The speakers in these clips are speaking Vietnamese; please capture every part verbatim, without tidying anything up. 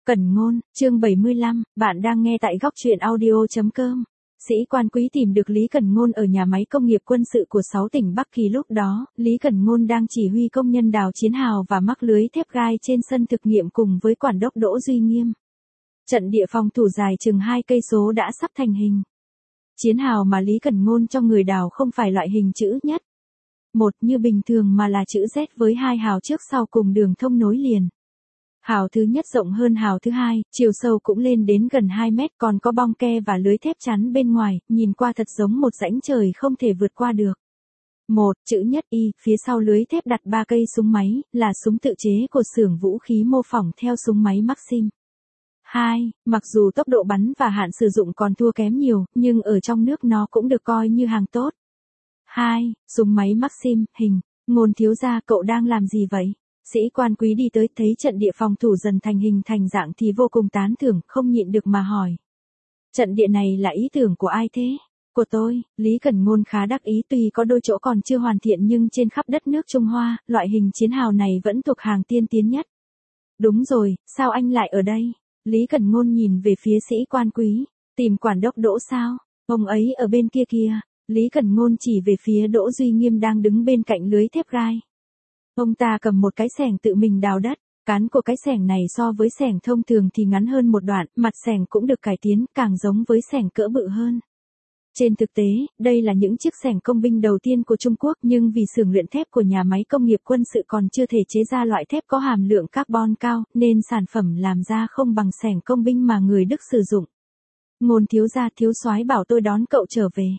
Cẩn ngôn, chương bảy mươi lăm, bạn đang nghe tại góc truyện audio chấm com. Sĩ quan quý tìm được Lý Cẩn Ngôn ở nhà máy công nghiệp quân sự của sáu tỉnh Bắc Kỳ lúc đó, Lý Cẩn Ngôn đang chỉ huy công nhân đào chiến hào và mắc lưới thép gai trên sân thực nghiệm cùng với quản đốc Đỗ Duy Nghiêm. Trận địa phòng thủ dài chừng hai cây số đã sắp thành hình. Chiến hào mà Lý Cẩn Ngôn cho người đào không phải loại hình chữ nhất một như bình thường mà là chữ Z với hai hào trước sau cùng đường thông nối liền. Hào thứ nhất rộng hơn hào thứ hai, chiều sâu cũng lên đến gần hai mét, còn có bong ke và lưới thép chắn bên ngoài, nhìn qua thật giống một rãnh trời không thể vượt qua được. Một, chữ nhất Y, phía sau lưới thép đặt ba cây súng máy, là súng tự chế của xưởng vũ khí mô phỏng theo súng máy Maxim. Hai, mặc dù tốc độ bắn và hạn sử dụng còn thua kém nhiều, nhưng ở trong nước nó cũng được coi như hàng tốt. Hai, súng máy Maxim, hình, Ngôn thiếu gia, cậu đang làm gì vậy? Sĩ quan quý đi tới thấy trận địa phòng thủ dần thành hình thành dạng thì vô cùng tán thưởng, không nhịn được mà hỏi. Trận địa này là ý tưởng của ai thế? Của tôi, Lý Cẩn Ngôn khá đắc ý, tuy có đôi chỗ còn chưa hoàn thiện nhưng trên khắp đất nước Trung Hoa, loại hình chiến hào này vẫn thuộc hàng tiên tiến nhất. Đúng rồi, sao anh lại ở đây? Lý Cẩn Ngôn nhìn về phía sĩ quan quý, tìm quản đốc Đỗ sao? Ông ấy ở bên kia kia. Lý Cẩn Ngôn chỉ về phía Đỗ Duy Nghiêm đang đứng bên cạnh lưới thép gai. Ông ta cầm một cái xẻng tự mình đào đất, cán của cái xẻng này so với xẻng thông thường thì ngắn hơn một đoạn, mặt xẻng cũng được cải tiến, càng giống với xẻng cỡ bự hơn. Trên thực tế, đây là những chiếc xẻng công binh đầu tiên của Trung Quốc, nhưng vì xưởng luyện thép của nhà máy công nghiệp quân sự còn chưa thể chế ra loại thép có hàm lượng carbon cao, nên sản phẩm làm ra không bằng xẻng công binh mà người Đức sử dụng. Ngôn thiếu gia, thiếu soái bảo tôi đón cậu trở về.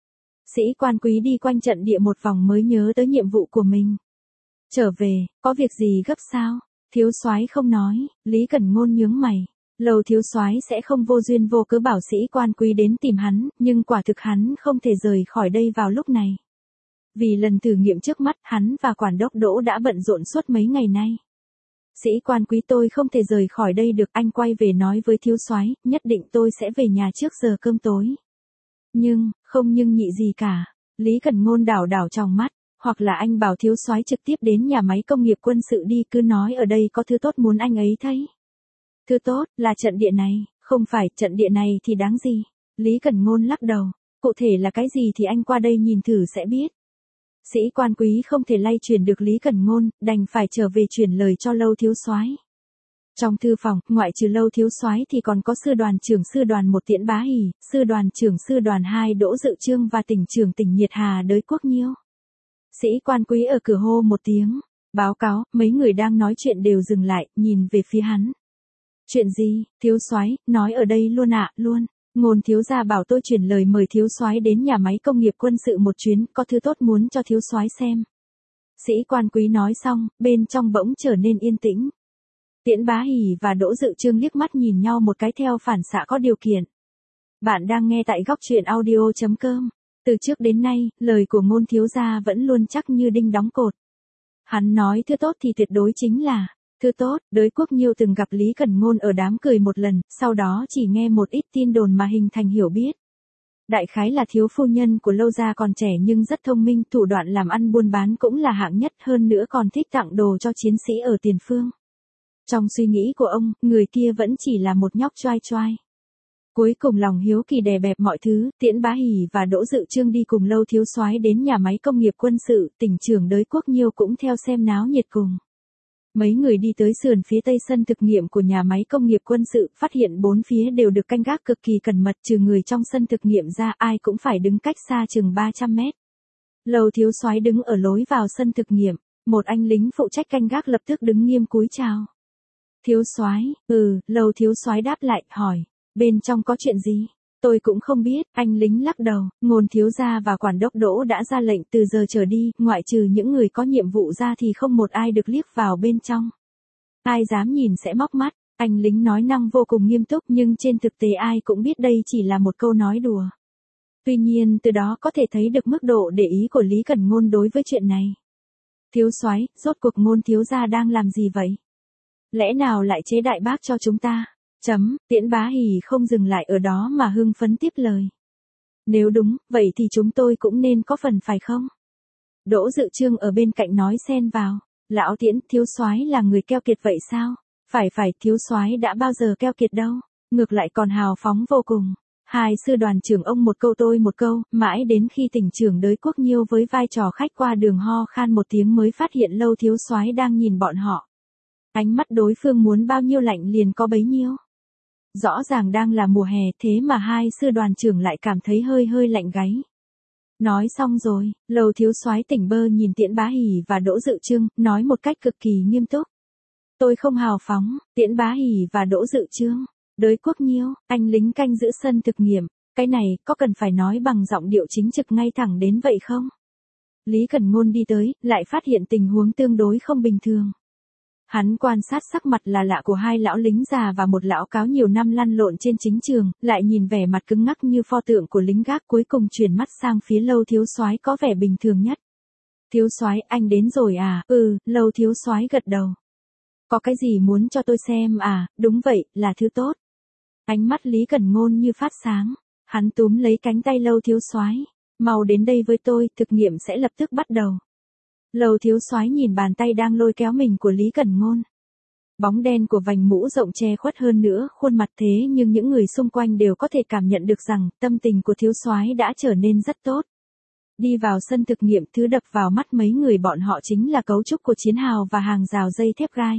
Sĩ quan quý đi quanh trận địa một vòng mới nhớ tới nhiệm vụ của mình. Trở về, có việc gì gấp sao? Thiếu soái không nói. Lý Cẩn Ngôn nhướng mày. Lâu thiếu soái sẽ không vô duyên vô cớ bảo sĩ quan quý đến tìm hắn, nhưng quả thực hắn không thể rời khỏi đây vào lúc này. Vì lần thử nghiệm trước mắt, hắn và quản đốc Đỗ đã bận rộn suốt mấy ngày nay. Sĩ quan quý, tôi không thể rời khỏi đây được, anh quay về nói với thiếu soái, nhất định tôi sẽ về nhà trước giờ cơm tối. Nhưng, không nhưng nhị gì cả. Lý Cẩn Ngôn đảo đảo trong mắt. Hoặc là anh bảo thiếu soái trực tiếp đến nhà máy công nghiệp quân sự đi, cứ nói ở đây có thứ tốt muốn anh ấy thấy. Thứ tốt, là trận địa này, không phải, trận địa này thì đáng gì. Lý Cẩn Ngôn lắc đầu, cụ thể là cái gì thì anh qua đây nhìn thử sẽ biết. Sĩ quan quý không thể lay chuyển được Lý Cẩn Ngôn, đành phải trở về chuyển lời cho Lâu thiếu soái. Trong thư phòng, ngoại trừ Lâu thiếu soái thì còn có sư đoàn trưởng sư đoàn một Tiễn Bá Hỷ, sư đoàn trưởng sư đoàn hai Đỗ Dự Trương và tỉnh trưởng tỉnh Nhiệt Hà Đới Quốc Nhiêu. Sĩ quan quý ở cửa hô một tiếng, báo cáo, mấy người đang nói chuyện đều dừng lại, nhìn về phía hắn. Chuyện gì, thiếu soái, nói ở đây luôn ạ, à, luôn. Ngôn thiếu gia bảo tôi chuyển lời mời thiếu soái đến nhà máy công nghiệp quân sự một chuyến, có thứ tốt muốn cho thiếu soái xem. Sĩ quan quý nói xong, bên trong bỗng trở nên yên tĩnh. Tiễn Bá Hỷ và Đỗ Dự Trương liếc mắt nhìn nhau một cái theo phản xạ có điều kiện. Bạn đang nghe tại góc truyện audio chấm com. Từ trước đến nay, lời của Ngôn thiếu gia vẫn luôn chắc như đinh đóng cột. Hắn nói thứ tốt thì tuyệt đối chính là thứ tốt. Đới Quốc Nhiêu từng gặp Lý Cẩn Ngôn ở đám cười một lần, sau đó chỉ nghe một ít tin đồn mà hình thành hiểu biết. Đại khái là thiếu phu nhân của Lâu gia còn trẻ nhưng rất thông minh, thủ đoạn làm ăn buôn bán cũng là hạng nhất, hơn nữa còn thích tặng đồ cho chiến sĩ ở tiền phương. Trong suy nghĩ của ông, người kia vẫn chỉ là một nhóc choai choai. Cuối cùng lòng hiếu kỳ đè bẹp mọi thứ, Tiễn Bá Hỷ và Đỗ Dự Trương đi cùng Lâu thiếu soái đến nhà máy công nghiệp quân sự, tỉnh trưởng Đới Quốc Nhiêu cũng theo xem náo nhiệt cùng. Mấy người đi tới sườn phía tây sân thực nghiệm của nhà máy công nghiệp quân sự, phát hiện bốn phía đều được canh gác cực kỳ cẩn mật, trừ người trong sân thực nghiệm ra, ai cũng phải đứng cách xa chừng ba trăm mét. Lâu thiếu soái đứng ở lối vào sân thực nghiệm, một anh lính phụ trách canh gác lập tức đứng nghiêm cúi chào. Thiếu soái, ừ, Lâu thiếu soái đáp lại, hỏi. Bên trong có chuyện gì? Tôi cũng không biết, anh lính lắc đầu. Ngôn thiếu gia và quản đốc Đỗ đã ra lệnh từ giờ trở đi, ngoại trừ những người có nhiệm vụ ra thì không một ai được liếc vào bên trong. Ai dám nhìn sẽ móc mắt, anh lính nói năng vô cùng nghiêm túc, nhưng trên thực tế ai cũng biết đây chỉ là một câu nói đùa. Tuy nhiên từ đó có thể thấy được mức độ để ý của Lý Cẩn Ngôn đối với chuyện này. Thiếu soái, rốt cuộc Ngôn thiếu gia đang làm gì vậy? Lẽ nào lại chế đại bác cho chúng ta? Chấm, Tiễn Bá Hỷ không dừng lại ở đó mà hưng phấn tiếp lời. Nếu đúng, vậy thì chúng tôi cũng nên có phần phải không? Đỗ Dự Trương ở bên cạnh nói xen vào. Lão Tiễn, thiếu soái là người keo kiệt vậy sao? Phải phải, thiếu soái đã bao giờ keo kiệt đâu, ngược lại còn hào phóng vô cùng. Hai sư đoàn trưởng ông một câu tôi một câu, mãi đến khi tỉnh trưởng Đới Quốc Nhiêu với vai trò khách qua đường ho khan một tiếng mới phát hiện Lâu thiếu soái đang nhìn bọn họ. Ánh mắt đối phương muốn bao nhiêu lạnh liền có bấy nhiêu. Rõ ràng đang là mùa hè thế mà hai sư đoàn trưởng lại cảm thấy hơi hơi lạnh gáy. Nói xong rồi, Lâu thiếu soái tỉnh bơ nhìn Tiễn Bá Hỷ và Đỗ Dự Trương, nói một cách cực kỳ nghiêm túc. Tôi không hào phóng, Tiễn Bá Hỷ và Đỗ Dự Trương. Đới Quốc Nhiêu, anh lính canh giữ sân thực nghiệm, cái này có cần phải nói bằng giọng điệu chính trực ngay thẳng đến vậy không? Lý Cẩn Ngôn đi tới, lại phát hiện tình huống tương đối không bình thường. Hắn quan sát sắc mặt là lạ của hai lão lính già và một lão cáo nhiều năm lăn lộn trên chính trường, lại nhìn vẻ mặt cứng ngắc như pho tượng của lính gác, cuối cùng chuyển mắt sang phía Lâu thiếu soái có vẻ bình thường nhất. Thiếu soái, anh đến rồi à? Ừ, Lâu thiếu soái gật đầu. Có cái gì muốn cho tôi xem à? Đúng vậy, là thứ tốt. Ánh mắt Lý Cẩn Ngôn như phát sáng, hắn túm lấy cánh tay Lâu thiếu soái, mau đến đây với tôi, thực nghiệm sẽ lập tức bắt đầu. Lâu thiếu soái nhìn bàn tay đang lôi kéo mình của Lý Cẩn Ngôn. Bóng đen của vành mũ rộng che khuất hơn nữa khuôn mặt, thế nhưng những người xung quanh đều có thể cảm nhận được rằng tâm tình của thiếu soái đã trở nên rất tốt. Đi vào sân thực nghiệm, thứ đập vào mắt mấy người bọn họ chính là cấu trúc của chiến hào và hàng rào dây thép gai.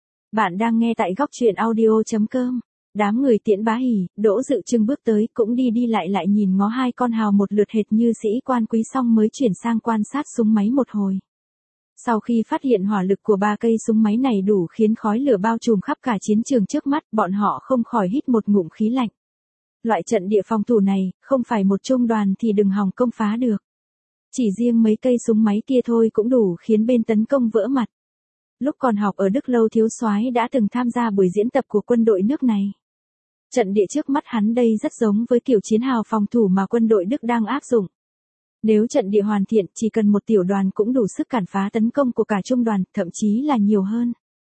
Bạn đang nghe tại góc truyện audio chấm com. Đám người Tiễn Bá Hỷ, Đỗ Dự Trương bước tới cũng đi đi lại lại nhìn ngó hai con hào một lượt hệt như sĩ quan quý, xong mới chuyển sang quan sát súng máy một hồi. Sau khi phát hiện hỏa lực của ba cây súng máy này đủ khiến khói lửa bao trùm khắp cả chiến trường trước mắt, bọn họ không khỏi hít một ngụm khí lạnh. Loại trận địa phòng thủ này, không phải một trung đoàn thì đừng hòng công phá được. Chỉ riêng mấy cây súng máy kia thôi cũng đủ khiến bên tấn công vỡ mặt. Lúc còn học ở Đức, Lâu thiếu soái đã từng tham gia buổi diễn tập của quân đội nước này. Trận địa trước mắt hắn đây rất giống với kiểu chiến hào phòng thủ mà quân đội Đức đang áp dụng. Nếu trận địa hoàn thiện, chỉ cần một tiểu đoàn cũng đủ sức cản phá tấn công của cả trung đoàn, thậm chí là nhiều hơn.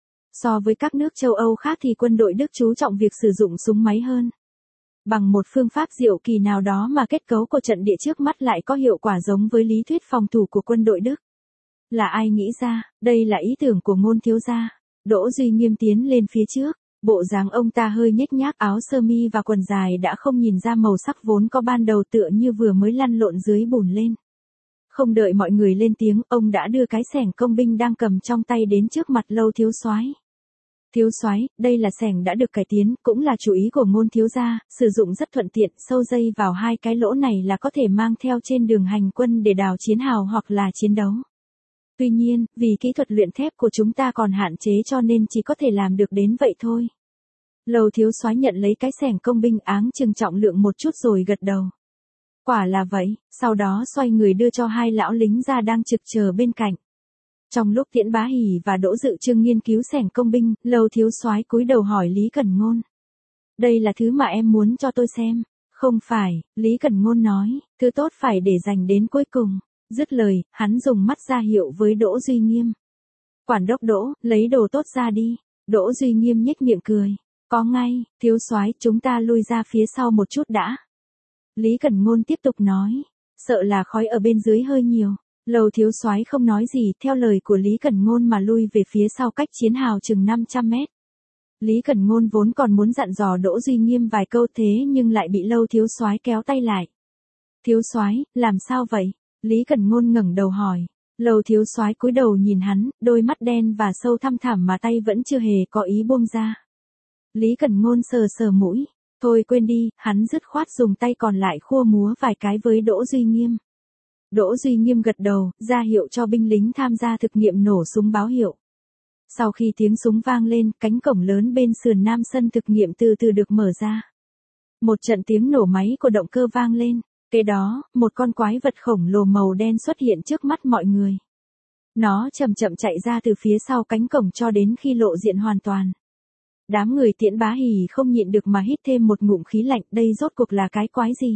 So với các nước châu Âu khác thì quân đội Đức chú trọng việc sử dụng súng máy hơn. Bằng một phương pháp diệu kỳ nào đó mà kết cấu của trận địa trước mắt lại có hiệu quả giống với lý thuyết phòng thủ của quân đội Đức. Là ai nghĩ ra? Đây là ý tưởng của Ngôn thiếu gia. Đỗ Duy Nghiêm tiến lên phía trước. Bộ dáng ông ta hơi nhếch nhác, áo sơ mi và quần dài đã không nhìn ra màu sắc vốn có ban đầu, tựa như vừa mới lăn lộn dưới bùn lên. Không đợi mọi người lên tiếng, ông đã đưa cái xẻng công binh đang cầm trong tay đến trước mặt Lâu thiếu soái. Thiếu soái, đây là xẻng đã được cải tiến, cũng là chủ ý của Ngôn thiếu gia, sử dụng rất thuận tiện, sâu dây vào hai cái lỗ này là có thể mang theo trên đường hành quân để đào chiến hào hoặc là chiến đấu. Tuy nhiên, vì kỹ thuật luyện thép của chúng ta còn hạn chế cho nên chỉ có thể làm được đến vậy thôi. Lâu thiếu soái nhận lấy cái xẻng công binh, áng chừng trọng lượng một chút rồi gật đầu. Quả là vậy, sau đó xoay người đưa cho hai lão lính ra đang trực chờ bên cạnh. Trong lúc Tiễn Bá Hỷ và Đỗ Dự Trương nghiên cứu xẻng công binh, Lâu thiếu soái cúi đầu hỏi Lý Cẩn Ngôn. Đây là thứ mà em muốn cho tôi xem. Không phải, Lý Cẩn Ngôn nói, thứ tốt phải để dành đến cuối cùng. Dứt lời, hắn dùng mắt ra hiệu với Đỗ Duy Nghiêm. Quản đốc Đỗ, lấy đồ tốt ra đi. Đỗ Duy Nghiêm nhếch miệng cười. Có ngay, thiếu soái, chúng ta lui ra phía sau một chút đã. Lý Cẩn Ngôn tiếp tục nói. Sợ là khói ở bên dưới hơi nhiều. Lâu thiếu soái không nói gì, theo lời của Lý Cẩn Ngôn mà lui về phía sau cách chiến hào chừng năm trăm mét. Lý Cẩn Ngôn vốn còn muốn dặn dò Đỗ Duy Nghiêm vài câu thế nhưng lại bị Lâu thiếu soái kéo tay lại. Thiếu soái, làm sao vậy? Lý Cẩn Ngôn ngẩng đầu hỏi. Lâu thiếu soái cúi đầu nhìn hắn, đôi mắt đen và sâu thăm thẳm mà tay vẫn chưa hề có ý buông ra. Lý Cẩn Ngôn sờ sờ mũi. Thôi quên đi, hắn dứt khoát dùng tay còn lại khua múa vài cái với Đỗ Duy Nghiêm. Đỗ Duy Nghiêm gật đầu, ra hiệu cho binh lính tham gia thực nghiệm nổ súng báo hiệu. Sau khi tiếng súng vang lên, cánh cổng lớn bên sườn nam sân thực nghiệm từ từ được mở ra. Một trận tiếng nổ máy của động cơ vang lên. Kế đó, một con quái vật khổng lồ màu đen xuất hiện trước mắt mọi người. Nó chậm chậm chạy ra từ phía sau cánh cổng cho đến khi lộ diện hoàn toàn. Đám người Tiễn Bá Hỷ không nhịn được mà hít thêm một ngụm khí lạnh, đây rốt cuộc là cái quái gì?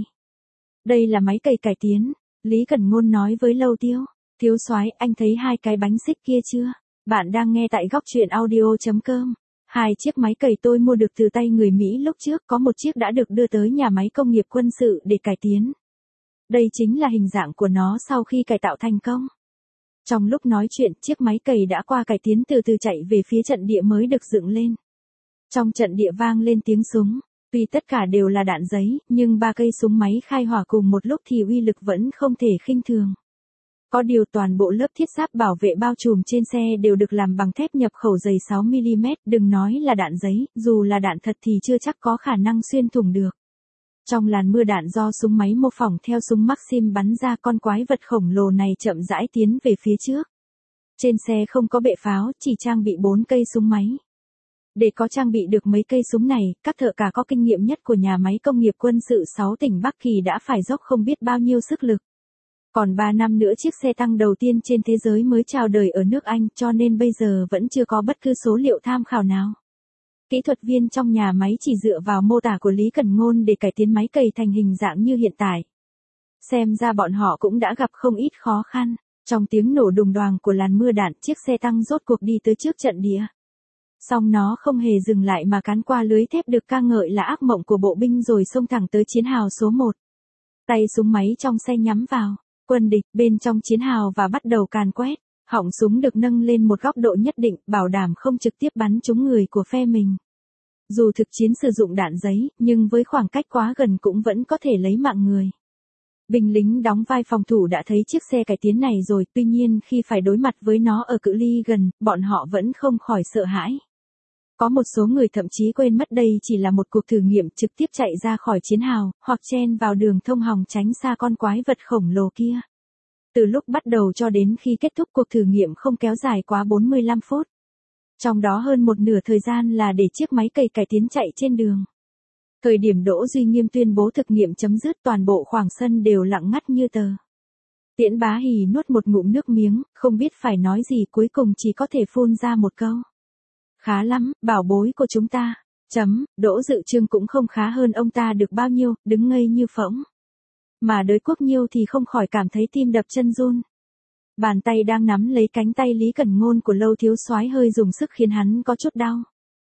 Đây là máy cày cải tiến, Lý Cẩn Ngôn nói với Lâu Tiêu. Thiếu soái, anh thấy hai cái bánh xích kia chưa? Bạn đang nghe tại góc truyện audio chấm com. Hai chiếc máy cày tôi mua được từ tay người Mỹ lúc trước, có một chiếc đã được đưa tới nhà máy công nghiệp quân sự để cải tiến. Đây chính là hình dạng của nó sau khi cải tạo thành công. Trong lúc nói chuyện, chiếc máy cày đã qua cải tiến từ từ chạy về phía trận địa mới được dựng lên. Trong trận địa vang lên tiếng súng. Tuy tất cả đều là đạn giấy, nhưng ba cây súng máy khai hỏa cùng một lúc thì uy lực vẫn không thể khinh thường. Có điều toàn bộ lớp thiết giáp bảo vệ bao trùm trên xe đều được làm bằng thép nhập khẩu dày sáu mi li mét, đừng nói là đạn giấy, dù là đạn thật thì chưa chắc có khả năng xuyên thủng được. Trong làn mưa đạn do súng máy mô phỏng theo súng Maxim bắn ra, con quái vật khổng lồ này chậm rãi tiến về phía trước. Trên xe không có bệ pháo, chỉ trang bị bốn cây súng máy. Để có trang bị được mấy cây súng này, các thợ cả có kinh nghiệm nhất của nhà máy công nghiệp quân sự sáu tỉnh Bắc Kỳ đã phải dốc không biết bao nhiêu sức lực. Còn ba năm nữa chiếc xe tăng đầu tiên trên thế giới mới chào đời ở nước Anh, cho nên bây giờ vẫn chưa có bất cứ số liệu tham khảo nào. Kỹ thuật viên trong nhà máy chỉ dựa vào mô tả của Lý Cẩn Ngôn để cải tiến máy cày thành hình dạng như hiện tại. Xem ra bọn họ cũng đã gặp không ít khó khăn. Trong tiếng nổ đùng đoàng của làn mưa đạn, chiếc xe tăng rốt cuộc đi tới trước trận địa. Song nó không hề dừng lại mà cán qua lưới thép được ca ngợi là ác mộng của bộ binh rồi xông thẳng tới chiến hào số một. Tay súng máy trong xe nhắm vào quân địch bên trong chiến hào và bắt đầu càn quét. Họng súng được nâng lên một góc độ nhất định, bảo đảm không trực tiếp bắn trúng người của phe mình. Dù thực chiến sử dụng đạn giấy, nhưng với khoảng cách quá gần cũng vẫn có thể lấy mạng người. Binh lính đóng vai phòng thủ đã thấy chiếc xe cải tiến này rồi, tuy nhiên khi phải đối mặt với nó ở cự ly gần, bọn họ vẫn không khỏi sợ hãi. Có một số người thậm chí quên mất đây chỉ là một cuộc thử nghiệm, trực tiếp chạy ra khỏi chiến hào, hoặc chen vào đường thông hòng tránh xa con quái vật khổng lồ kia. Từ lúc bắt đầu cho đến khi kết thúc cuộc thử nghiệm không kéo dài quá bốn mươi lăm phút. Trong đó hơn một nửa thời gian là để chiếc máy cày cải tiến chạy trên đường. Thời điểm Đỗ Duy Nghiêm tuyên bố thực nghiệm chấm dứt, toàn bộ khoảng sân đều lặng ngắt như tờ. Tiễn Bá Hì nuốt một ngụm nước miếng, không biết phải nói gì, cuối cùng chỉ có thể phun ra một câu. Khá lắm, bảo bối của chúng ta. Chấm, Đỗ Dự Trương cũng không khá hơn ông ta được bao nhiêu, đứng ngây như phỗng. Mà Đới Quốc Nhiêu thì không khỏi cảm thấy tim đập chân run. Bàn tay đang nắm lấy cánh tay Lý Cẩn Ngôn của Lâu Thiếu Soái hơi dùng sức khiến hắn có chút đau.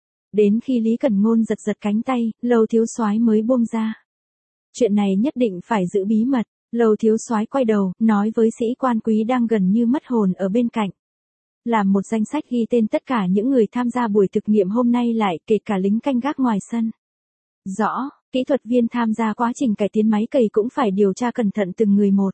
Đến khi Lý Cẩn Ngôn giật giật cánh tay, Lâu Thiếu Soái mới buông ra. Chuyện này nhất định phải giữ bí mật. Lâu Thiếu Soái quay đầu, nói với sĩ quan quý đang gần như mất hồn ở bên cạnh. Làm một danh sách ghi tên tất cả những người tham gia buổi thực nghiệm hôm nay lại, kể cả lính canh gác ngoài sân. Rõ, kỹ thuật viên tham gia quá trình cải tiến máy cày cũng phải điều tra cẩn thận từng người một.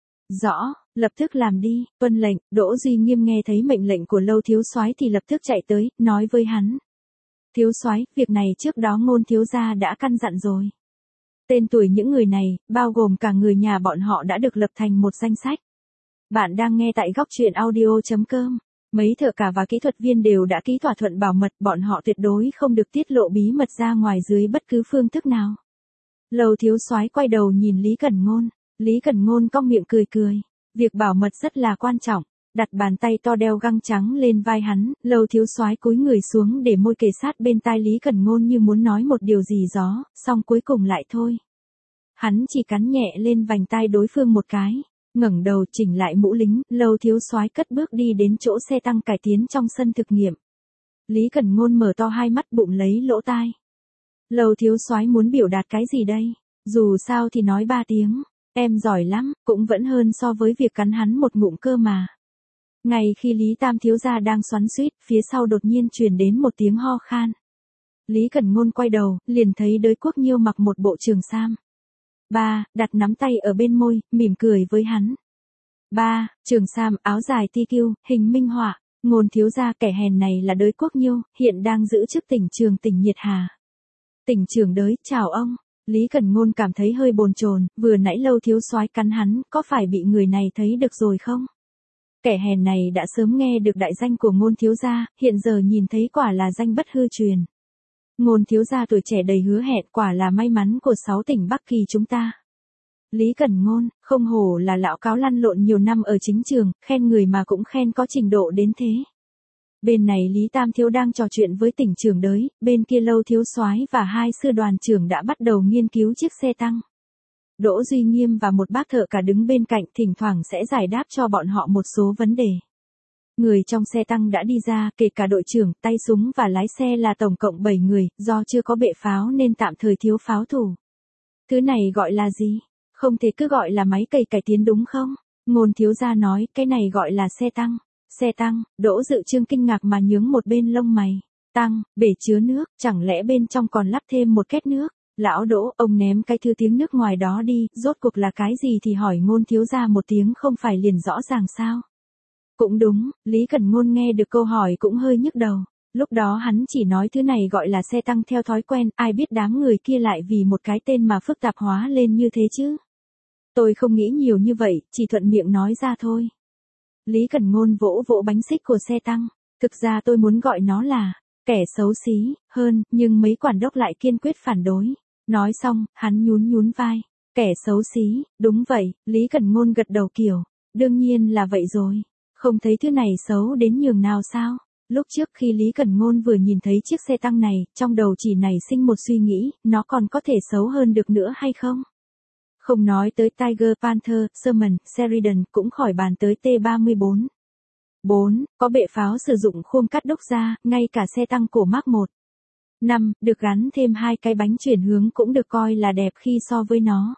Rõ, lập tức làm đi, tuân lệnh. Đỗ Duy Nghiêm nghe thấy mệnh lệnh của Lâu Thiếu Soái thì lập tức chạy tới, nói với hắn. Thiếu Soái, việc này trước đó Ngôn thiếu gia đã căn dặn rồi. Tên tuổi những người này, bao gồm cả người nhà bọn họ đã được lập thành một danh sách. Bạn đang nghe tại góc truyện audio chấm com. Mấy thợ cả và kỹ thuật viên đều đã ký thỏa thuận bảo mật, bọn họ tuyệt đối không được tiết lộ bí mật ra ngoài dưới bất cứ phương thức nào. Lâu Thiếu Soái quay đầu nhìn Lý Cẩn Ngôn. Lý Cẩn Ngôn cong miệng cười cười. Việc bảo mật rất là quan trọng. Đặt bàn tay to đeo găng trắng lên vai hắn, Lâu Thiếu Soái cúi người xuống để môi kề sát bên tai Lý Cẩn Ngôn như muốn nói một điều gì đó, xong cuối cùng lại thôi. Hắn chỉ cắn nhẹ lên vành tai đối phương một cái, ngẩng đầu chỉnh lại mũ lính, Lâu Thiếu Soái cất bước đi đến chỗ xe tăng cải tiến trong sân thực nghiệm. Lý Cẩn Ngôn mở to hai mắt bụng lấy lỗ tai. Lâu Thiếu Soái muốn biểu đạt cái gì đây? Dù sao thì nói ba tiếng, em giỏi lắm, cũng vẫn hơn so với việc cắn hắn một ngụm cơ mà. Ngay khi Lý Tam thiếu gia đang xoắn xuýt, phía sau đột nhiên truyền đến một tiếng ho khan. Lý Cẩn Ngôn quay đầu, liền thấy Đới Quốc Nhiêu mặc một bộ trường sam. Ba, đặt nắm tay ở bên môi, mỉm cười với hắn. Ba, trường sam, áo dài ti kiu, hình minh họa. Ngôn thiếu gia, kẻ hèn này là Đới Quốc Nhiêu, hiện đang giữ chức tỉnh trường tỉnh Nhiệt Hà. Tỉnh trưởng Đới, chào ông. Lý Cẩn Ngôn cảm thấy hơi bồn chồn, vừa nãy Lâu Thiếu Soái cắn hắn, có phải bị người này thấy được rồi không? Kẻ hèn này đã sớm nghe được đại danh của Ngôn thiếu gia, hiện giờ nhìn thấy quả là danh bất hư truyền. Ngôn thiếu gia tuổi trẻ đầy hứa hẹn, quả là may mắn của sáu tỉnh Bắc Kỳ chúng ta. Lý Cẩn Ngôn, không hổ là lão cáo lăn lộn nhiều năm ở chính trường, khen người mà cũng khen có trình độ đến thế. Bên này Lý Tam thiếu đang trò chuyện với tỉnh trưởng Đới, bên kia Lâu Thiếu Soái và hai sư đoàn trưởng đã bắt đầu nghiên cứu chiếc xe tăng. Đỗ Duy Nghiêm và một bác thợ cả đứng bên cạnh, thỉnh thoảng sẽ giải đáp cho bọn họ một số vấn đề. Người trong xe tăng đã đi ra, kể cả đội trưởng, tay súng và lái xe là tổng cộng bảy người, do chưa có bệ pháo nên tạm thời thiếu pháo thủ. Thứ này gọi là gì? Không thể cứ gọi là máy cày cải tiến đúng không? Ngôn thiếu gia nói, cái này gọi là xe tăng. Xe tăng, Đỗ Dự Trương kinh ngạc mà nhướng một bên lông mày. Tăng, bể chứa nước, chẳng lẽ bên trong còn lắp thêm một két nước? Lão Đỗ, ông ném cái thư tiếng nước ngoài đó đi, rốt cuộc là cái gì thì hỏi Ngôn thiếu gia một tiếng không phải liền rõ ràng sao? Cũng đúng, Lý Cẩn Ngôn nghe được câu hỏi cũng hơi nhức đầu. Lúc đó hắn chỉ nói thứ này gọi là xe tăng theo thói quen, ai biết đám người kia lại vì một cái tên mà phức tạp hóa lên như thế chứ. Tôi không nghĩ nhiều như vậy, chỉ thuận miệng nói ra thôi. Lý Cẩn Ngôn vỗ vỗ bánh xích của xe tăng. Thực ra tôi muốn gọi nó là kẻ xấu xí, hơn, nhưng mấy quản đốc lại kiên quyết phản đối. Nói xong, hắn nhún nhún vai. Kẻ xấu xí, đúng vậy, Lý Cẩn Ngôn gật đầu kiểu. Đương nhiên là vậy rồi. Không thấy thứ này xấu đến nhường nào sao? Lúc trước khi Lý Cẩn Ngôn vừa nhìn thấy chiếc xe tăng này, trong đầu chỉ nảy sinh một suy nghĩ, nó còn có thể xấu hơn được nữa hay không? Không nói tới Tiger Panther, Sherman, Sheridan, cũng khỏi bàn tới T ba mươi bốn. bốn. Có bệ pháo sử dụng khung cắt đúc ra, ngay cả xe tăng cổ Mark một. năm. Được gắn thêm hai cái bánh chuyển hướng cũng được coi là đẹp khi so với nó.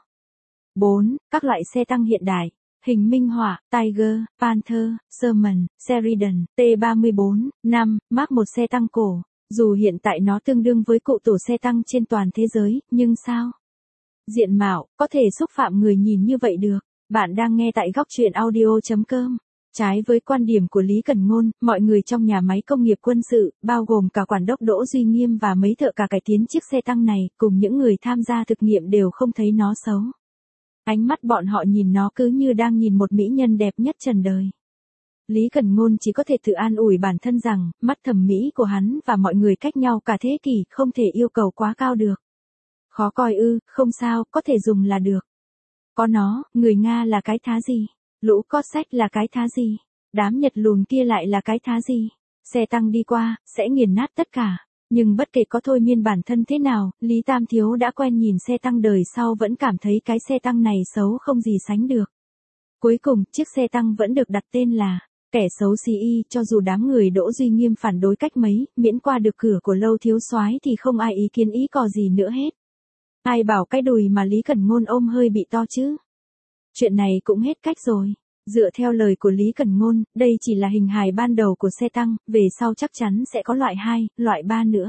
bốn. Các loại xe tăng hiện đại. Hình minh họa, Tiger, Panther, Sherman, Sheridan, T ba mươi bốn, năm, Mark một xe tăng cổ. Dù hiện tại nó tương đương với cụ tổ xe tăng trên toàn thế giới, nhưng sao? Diện mạo, có thể xúc phạm người nhìn như vậy được. Bạn đang nghe tại góc truyện audio chấm com. Trái với quan điểm của Lý Cẩn Ngôn, mọi người trong nhà máy công nghiệp quân sự, bao gồm cả quản đốc Đỗ Duy Nghiêm và mấy thợ cả cải tiến chiếc xe tăng này, cùng những người tham gia thực nghiệm đều không thấy nó xấu. Ánh mắt bọn họ nhìn nó cứ như đang nhìn một mỹ nhân đẹp nhất trần đời. Lý Cẩn Ngôn chỉ có thể tự an ủi bản thân rằng, mắt thẩm mỹ của hắn và mọi người cách nhau cả thế kỷ, không thể yêu cầu quá cao được. Khó coi ư, không sao, có thể dùng là được. Có nó, người Nga là cái thá gì? Lũ Cossack là cái thá gì? Đám Nhật lùn kia lại là cái thá gì? Xe tăng đi qua, sẽ nghiền nát tất cả. Nhưng bất kể có thôi miên bản thân thế nào, Lý Tam Thiếu đã quen nhìn xe tăng đời sau vẫn cảm thấy cái xe tăng này xấu không gì sánh được. Cuối cùng, chiếc xe tăng vẫn được đặt tên là kẻ xấu xí y, cho dù đám người Đỗ Duy Nghiêm phản đối cách mấy, miễn qua được cửa của Lâu thiếu soái thì không ai ý kiến ý cò gì nữa hết. Ai bảo cái đùi mà Lý Cẩn Ngôn ôm hơi bị to chứ? Chuyện này cũng hết cách rồi. Dựa theo lời của Lý Cẩn Ngôn, đây chỉ là hình hài ban đầu của xe tăng, về sau chắc chắn sẽ có loại hai, loại ba nữa.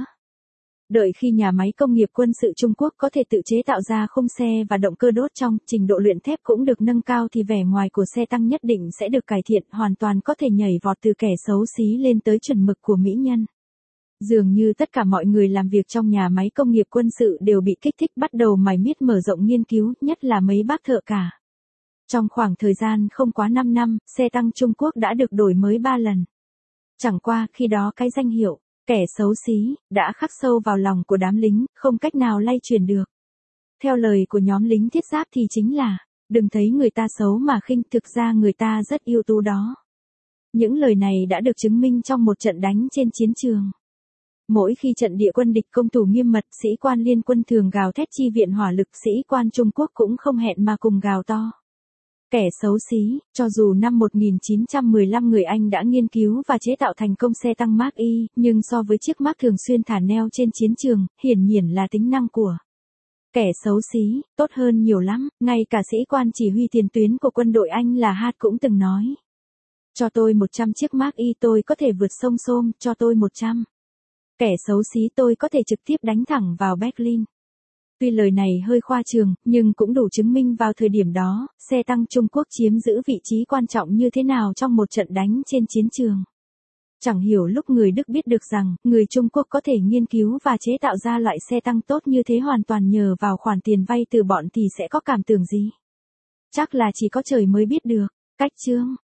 Đợi khi nhà máy công nghiệp quân sự Trung Quốc có thể tự chế tạo ra khung xe và động cơ đốt trong, trình độ luyện thép cũng được nâng cao thì vẻ ngoài của xe tăng nhất định sẽ được cải thiện, hoàn toàn có thể nhảy vọt từ kẻ xấu xí lên tới chuẩn mực của mỹ nhân. Dường như tất cả mọi người làm việc trong nhà máy công nghiệp quân sự đều bị kích thích bắt đầu mải miết mở rộng nghiên cứu, nhất là mấy bác thợ cả. Trong khoảng thời gian không quá năm năm, xe tăng Trung Quốc đã được đổi mới ba lần. Chẳng qua, khi đó cái danh hiệu, kẻ xấu xí, đã khắc sâu vào lòng của đám lính, không cách nào lay chuyển được. Theo lời của nhóm lính thiết giáp thì chính là, đừng thấy người ta xấu mà khinh, thực ra người ta rất ưu tú đó. Những lời này đã được chứng minh trong một trận đánh trên chiến trường. Mỗi khi trận địa quân địch công thủ nghiêm mật, sĩ quan liên quân thường gào thét chi viện hỏa lực, sĩ quan Trung Quốc cũng không hẹn mà cùng gào to. Kẻ xấu xí, cho dù năm một nghìn chín trăm mười lăm người Anh đã nghiên cứu và chế tạo thành công xe tăng Mark Y, nhưng so với chiếc Mark thường xuyên thả neo trên chiến trường, hiển nhiên là tính năng của kẻ xấu xí, tốt hơn nhiều lắm, ngay cả sĩ quan chỉ huy tiền tuyến của quân đội Anh là Hart cũng từng nói. Cho tôi một trăm chiếc Mark Y tôi có thể vượt sông Somme, cho tôi một trăm. Kẻ xấu xí tôi có thể trực tiếp đánh thẳng vào Berlin. Tuy lời này hơi khoa trương, nhưng cũng đủ chứng minh vào thời điểm đó, xe tăng Trung Quốc chiếm giữ vị trí quan trọng như thế nào trong một trận đánh trên chiến trường. Chẳng hiểu lúc người Đức biết được rằng, người Trung Quốc có thể nghiên cứu và chế tạo ra loại xe tăng tốt như thế hoàn toàn nhờ vào khoản tiền vay từ bọn thì sẽ có cảm tưởng gì. Chắc là chỉ có trời mới biết được. Cách chương